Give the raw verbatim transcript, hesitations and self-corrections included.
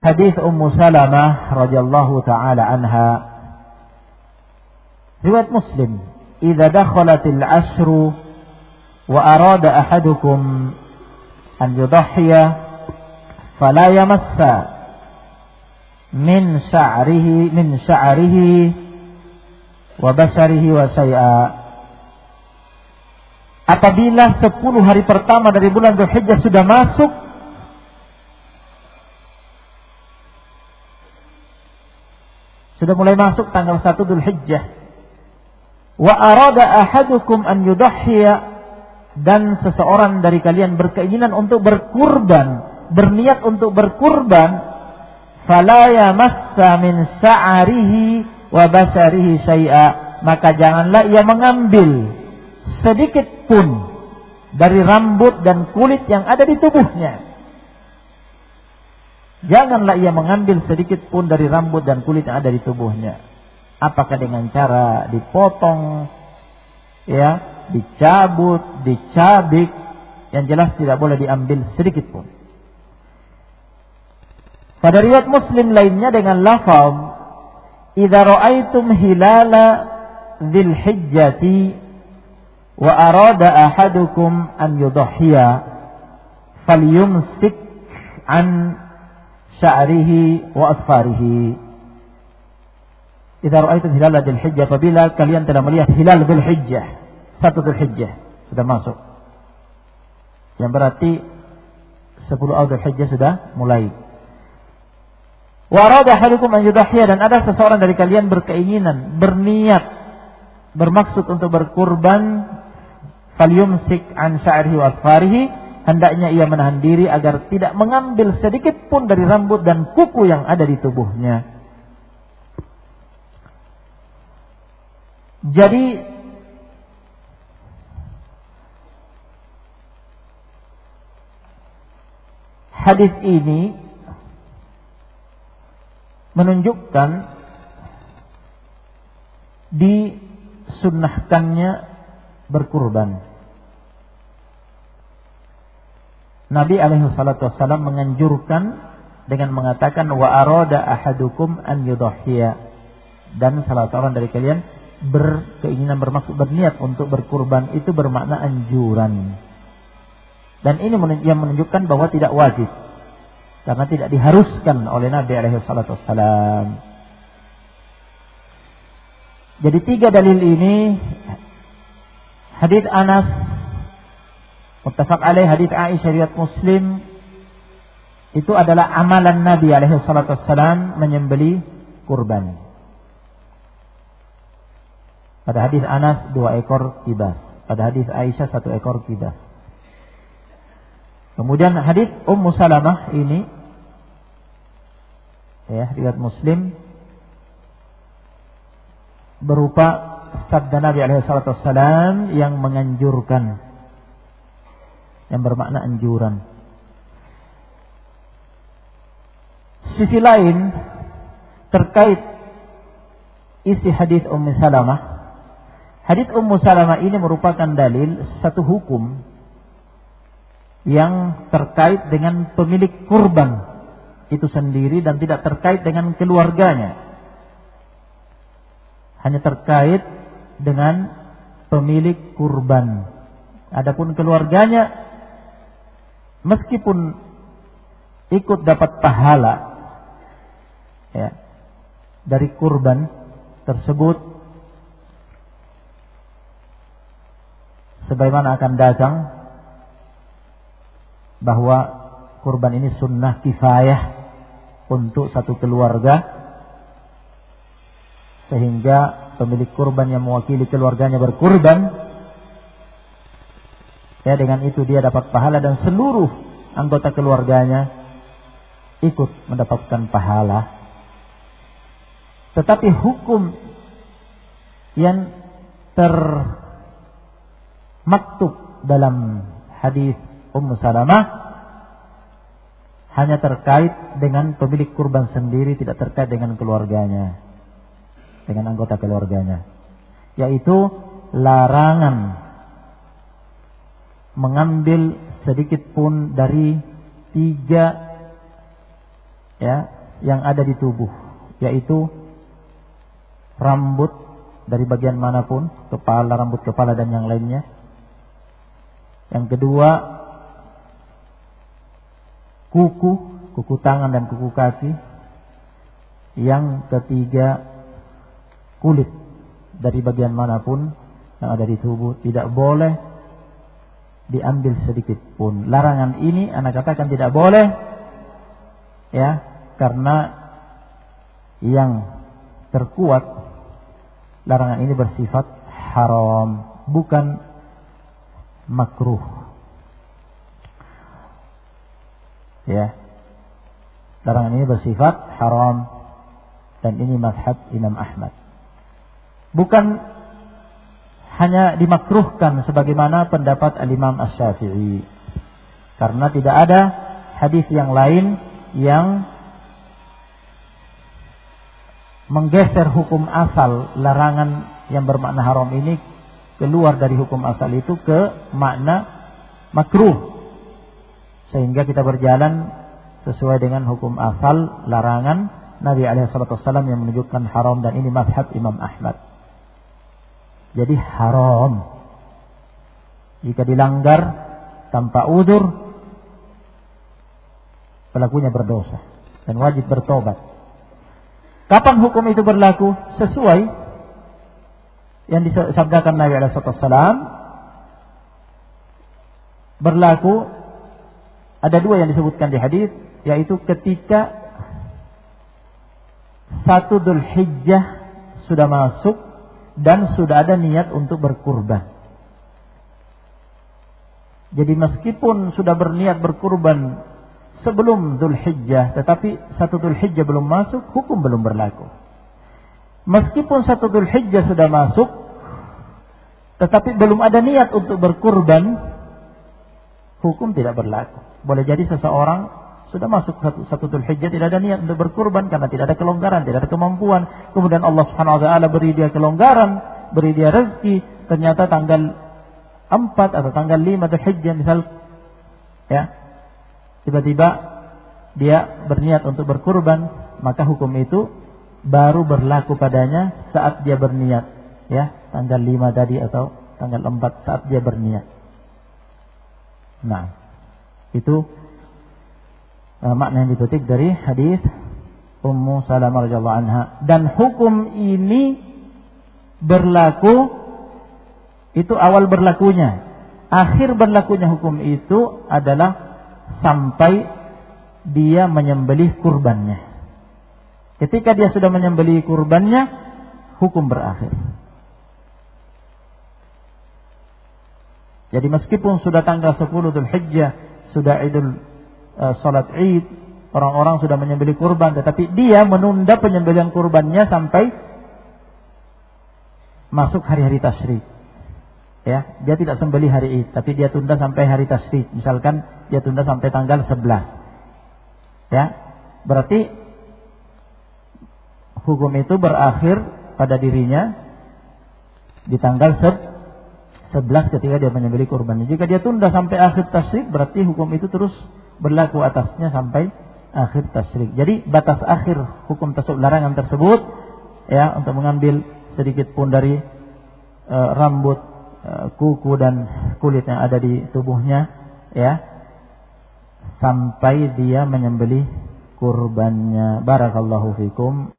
hadis Ummu Salamah radhiyallahu taala anha, riwayat Muslim, "Idza dakhalatil ashru wa arada ahadukum an yudhhiya fala yamassa min sya'rihi min sya'rihi wa basarihi wa syai'a." Apabila sepuluh hari pertama dari bulan Dzulhijjah sudah masuk, sudah mulai masuk tanggal satu Dzulhijjah, wa arada ahadukum an yudhhiya, dan seseorang dari kalian berkeinginan untuk berkurban, berniat untuk berkurban, fala yamassa min sya'rihi wa basarihi syai'a, maka janganlah ia mengambil sedikit pun dari rambut dan kulit yang ada di tubuhnya. Janganlah ia mengambil sedikit pun dari rambut dan kulit yang ada di tubuhnya. Apakah dengan cara dipotong, ya, dicabut, dicabik, yang jelas tidak boleh diambil sedikit pun. Pada riwayat Muslim lainnya dengan lafaz, "Idza ra'aitum hilala dzil hijjati wa arada ahadukum an yudhhiya falyumsik an sya'rihi wa atfarihi." Idza ra'aitum hilala dzil hijjah, apabila kalian telah melihat hilal dzil hijjah, satu Dzulhijjah sudah masuk, yang berarti sepuluh awal Dzulhijjah sudah mulai. Wa arada ahadukum an yudhhiya, dan ada seseorang dari kalian berkeinginan, berniat, bermaksud untuk berkurban, falyumsik an sya'rihi wa atfarihi, hendaknya ia menahan diri agar tidak mengambil sedikit pun dari rambut dan kuku yang ada di tubuhnya. Jadi hadis ini menunjukkan disunnahkannya berkurban. Nabi alaihi salatu wassalam menganjurkan dengan mengatakan, wa arada ahadukum an yudhhiya, dan salah seorang dari kalian berkeinginan, bermaksud, berniat untuk berkurban, itu bermakna anjuran. Dan ini yang menunjukkan bahwa tidak wajib, karena tidak diharuskan oleh Nabi alaihi salatu wassalam. Jadi tiga dalil ini, hadits Anas muttafaq alaih, hadits Aisyah riwayat Muslim, itu adalah amalan Nabi alaihi salatu wassalam menyembelih kurban. Pada hadits Anas dua ekor kibas, pada hadits Aisyah satu ekor kibas. Kemudian hadits Ummu Salamah ini, ya, riwayat Muslim, berupa sabda Nabi alaihi salatu wassalam yang menganjurkan, yang bermakna anjuran. Sisi lain terkait isi hadis Ummu Salamah, hadis Ummu Salamah ini merupakan dalil satu hukum yang terkait dengan pemilik kurban itu sendiri dan tidak terkait dengan keluarganya, hanya terkait dengan pemilik kurban. Adapun keluarganya, meskipun ikut dapat pahala, ya, dari kurban tersebut, sebagaimana akan datang bahwa kurban ini sunnah kifayah untuk satu keluarga, sehingga pemilik kurban yang mewakili keluarganya berkurban, ya, dengan itu dia dapat pahala dan seluruh anggota keluarganya ikut mendapatkan pahala. Tetapi hukum yang termaktub dalam hadis Ummu Salamah hanya terkait dengan pemilik kurban sendiri, tidak terkait dengan keluarganya, dengan anggota keluarganya, yaitu larangan mengambil sedikit pun dari tiga ya, yang ada di tubuh, yaitu rambut dari bagian manapun, kepala, rambut kepala dan yang lainnya. Yang kedua, kuku, kuku tangan dan kuku kaki. Yang ketiga, kulit dari bagian manapun yang ada di tubuh, tidak boleh diambil sedikit pun. Larangan ini anak katakan tidak boleh, ya, karena yang terkuat larangan ini bersifat haram, bukan makruh. Ya, larangan ini bersifat haram dan ini mazhab Imam Ahmad. Bukan hanya dimakruhkan sebagaimana pendapat Al-Imam Asy-Syafi'i, karena tidak ada hadis yang lain yang menggeser hukum asal larangan yang bermakna haram ini keluar dari hukum asal itu ke makna makruh, sehingga kita berjalan sesuai dengan hukum asal larangan Nabi alaihi salatu wasallam yang menunjukkan haram, dan ini mazhab Imam Ahmad. Jadi haram jika dilanggar tanpa udzur, pelakunya berdosa dan wajib bertobat. Kapan hukum itu berlaku? Sesuai yang disabdakan Nabi alaihi wasallam. Berlaku ada dua yang disebutkan di hadis, yaitu ketika satu Dzulhijjah sudah masuk dan sudah ada niat untuk berkurban. Jadi meskipun sudah berniat berkurban sebelum Dzulhijjah, tetapi satu Dzulhijjah belum masuk, hukum belum berlaku. Meskipun satu Dzulhijjah sudah masuk, tetapi belum ada niat untuk berkurban, hukum tidak berlaku. Boleh jadi seseorang sudah masuk satu, satu Dzulhijjah tidak ada niat untuk berkurban karena tidak ada kelonggaran, tidak ada kemampuan. Kemudian Allah Subhanahu wa taala beri dia kelonggaran, beri dia rezeki, ternyata tanggal empat atau tanggal lima Dzulhijjah misal, ya, tiba-tiba dia berniat untuk berkurban, maka hukum itu baru berlaku padanya saat dia berniat, ya, tanggal lima tadi atau tanggal empat saat dia berniat. Nah, itu uh, makna yang dipetik dari hadis Ummu Salamah radhiyallahu anha, dan hukum ini berlaku itu awal berlakunya. Akhir berlakunya hukum itu adalah sampai dia menyembelih kurbannya. Ketika dia sudah menyembelih kurbannya, hukum berakhir. Jadi meskipun sudah tanggal sepuluh Dzulhijjah, sudah Idul uh, salat Id, orang-orang sudah menyembelih kurban, tetapi dia menunda penyembelihan kurbannya sampai masuk hari-hari tasyrik. Ya, dia tidak sembelih hari Id, tapi dia tunda sampai hari tasyrik. Misalkan dia tunda sampai tanggal sebelas. Ya, berarti hukum itu berakhir pada dirinya di tanggal sebelas ketika dia menyembelih kurbannya. Jika dia tunda sampai akhir tasyrik, berarti hukum itu terus berlaku atasnya sampai akhir tasyrik. Jadi batas akhir hukum tersebut, larangan tersebut, ya, untuk mengambil sedikit pun dari uh, rambut, uh, kuku dan kulit yang ada di tubuhnya, ya, sampai dia menyembelih kurbannya. Barakallahu fikum.